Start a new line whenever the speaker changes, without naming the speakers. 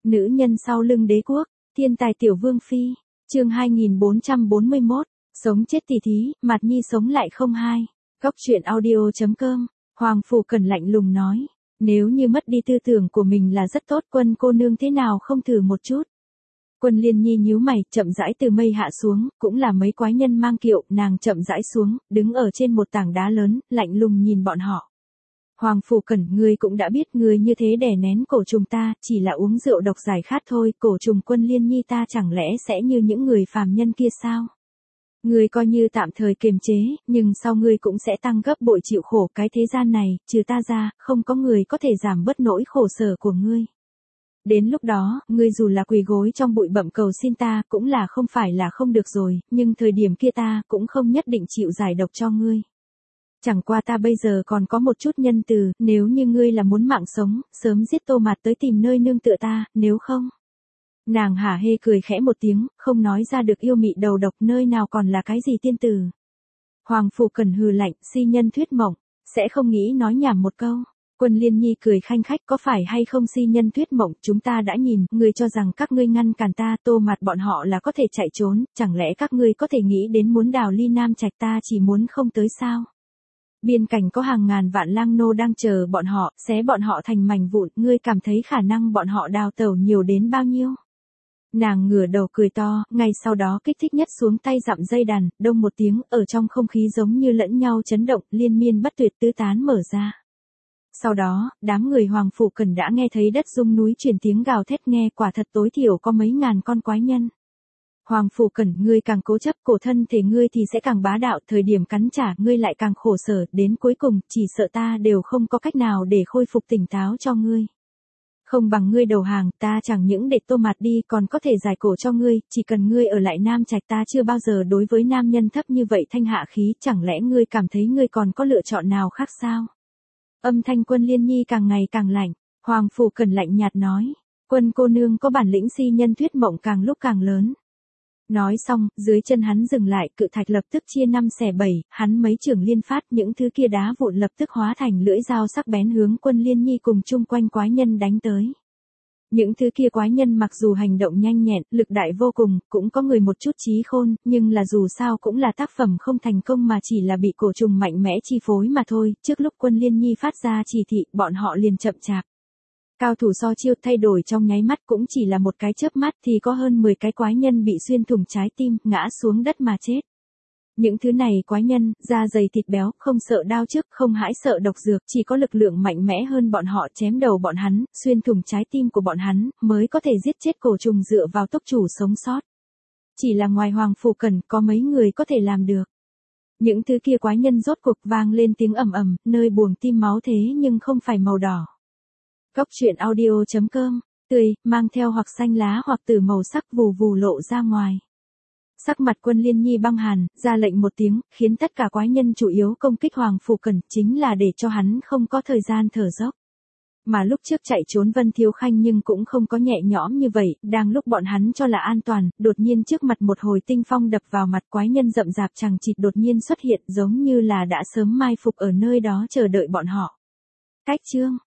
Nữ nhân sau lưng đế quốc, thiên tài tiểu vương phi, chương 2441, sống chết tỉ thí, Mạt Nhi sống lại không hai. Góc truyện audio.com, Hoàng Phủ Cẩn lạnh lùng nói, nếu như mất đi tư tưởng của mình là rất tốt, Quân cô nương thế nào không thử một chút. Quân Liên Nhi nhíu mày, chậm rãi từ mây hạ xuống, cũng là mấy quái nhân mang kiệu, nàng chậm rãi xuống, đứng ở trên một tảng đá lớn, lạnh lùng nhìn bọn họ. Hoàng Phủ Cẩn, ngươi cũng đã biết, ngươi như thế đè nén cổ trùng ta, chỉ là uống rượu độc giải khát thôi, cổ trùng Quân Liên Nhi ta chẳng lẽ sẽ như những người phàm nhân kia sao? Ngươi coi như tạm thời kiềm chế, nhưng sau ngươi cũng sẽ tăng gấp bội chịu khổ, cái thế gian này, trừ ta ra, không có người có thể giảm bớt nỗi khổ sở của ngươi. Đến lúc đó, ngươi dù là quỳ gối trong bụi bặm cầu xin ta, cũng là không phải là không được rồi, nhưng thời điểm kia ta cũng không nhất định chịu giải độc cho ngươi. Chẳng qua ta bây giờ còn có một chút nhân từ, nếu như ngươi là muốn mạng sống, sớm giết Tô Mạt tới tìm nơi nương tựa ta, nếu không. Nàng hả hê cười khẽ một tiếng, không nói ra được yêu mị đầu độc, nơi nào còn là cái gì tiên tử. Hoàng Phủ Cẩn hừ lạnh, si nhân thuyết mộng, sẽ không nghĩ nói nhảm một câu. Quân Liên Nhi cười khanh khách, có phải hay không si nhân thuyết mộng, chúng ta đã nhìn, ngươi cho rằng các ngươi ngăn cản ta, Tô Mạt bọn họ là có thể chạy trốn, chẳng lẽ các ngươi có thể nghĩ đến muốn đào ly nam trạch, ta chỉ muốn không tới sao? Biên cảnh có hàng ngàn vạn lang nô đang chờ bọn họ, xé bọn họ thành mảnh vụn, ngươi cảm thấy khả năng bọn họ đào tẩu nhiều đến bao nhiêu? Nàng ngửa đầu cười to, ngay sau đó kích thích nhất xuống tay dặm dây đàn, đông một tiếng, ở trong không khí giống như lẫn nhau chấn động, liên miên bất tuyệt tứ tán mở ra. Sau đó, đám người Hoàng Phủ Cẩn đã nghe thấy đất rung núi chuyển tiếng gào thét, nghe quả thật tối thiểu có mấy ngàn con quái nhân. Hoàng Phủ Cẩn, ngươi càng cố chấp, cổ thân thể ngươi thì sẽ càng bá đạo, thời điểm cắn trả ngươi lại càng khổ sở, đến cuối cùng, chỉ sợ ta đều không có cách nào để khôi phục tỉnh táo cho ngươi. Không bằng ngươi đầu hàng, ta chẳng những để Tô Mạt đi, còn có thể giải cổ cho ngươi, chỉ cần ngươi ở lại Nam Trạch, ta chưa bao giờ đối với nam nhân thấp như vậy thanh hạ khí, chẳng lẽ ngươi cảm thấy ngươi còn có lựa chọn nào khác sao? Âm thanh Quân Liên Nhi càng ngày càng lạnh, Hoàng Phủ Cẩn lạnh nhạt nói, Quân cô nương có bản lĩnh si nhân thuyết mộng càng lúc càng lớn. Nói xong, dưới chân hắn dừng lại, cự thạch lập tức chia 5 xẻ 7, hắn mấy trường liên phát, những thứ kia đá vụn lập tức hóa thành lưỡi dao sắc bén hướng Quân Liên Nhi cùng chung quanh quái nhân đánh tới. Những thứ kia quái nhân mặc dù hành động nhanh nhẹn, lực đại vô cùng, cũng có người một chút trí khôn, nhưng là dù sao cũng là tác phẩm không thành công mà chỉ là bị cổ trùng mạnh mẽ chi phối mà thôi, trước lúc Quân Liên Nhi phát ra chỉ thị, bọn họ liền chậm chạp. Cao thủ so chiêu thay đổi trong nháy mắt, cũng chỉ là một cái chớp mắt thì có hơn 10 cái quái nhân bị xuyên thủng trái tim, ngã xuống đất mà chết. Những thứ này quái nhân, da dày thịt béo, không sợ đao trước, không hãi sợ độc dược, chỉ có lực lượng mạnh mẽ hơn bọn họ, chém đầu bọn hắn, xuyên thủng trái tim của bọn hắn, mới có thể giết chết cổ trùng dựa vào tốc chủ sống sót. Chỉ là ngoài Hoàng Phủ Cẩn, có mấy người có thể làm được. Những thứ kia quái nhân rốt cuộc vang lên tiếng ầm ầm, nơi buồng tim máu thế nhưng không phải màu đỏ. Góc truyện audio.com, tươi, mang theo hoặc xanh lá hoặc tử màu sắc vù vù lộ ra ngoài. Sắc mặt Quân Liên Nhi băng hàn, ra lệnh một tiếng, khiến tất cả quái nhân chủ yếu công kích Hoàng Phủ Cẩn, chính là để cho hắn không có thời gian thở dốc. Mà lúc trước chạy trốn Vân Thiếu Khanh nhưng cũng không có nhẹ nhõm như vậy, đang lúc bọn hắn cho là an toàn, đột nhiên trước mặt một hồi tinh phong đập vào mặt, quái nhân rậm rạp chằng chịt đột nhiên xuất hiện, giống như là đã sớm mai phục ở nơi đó chờ đợi bọn họ. Cách chương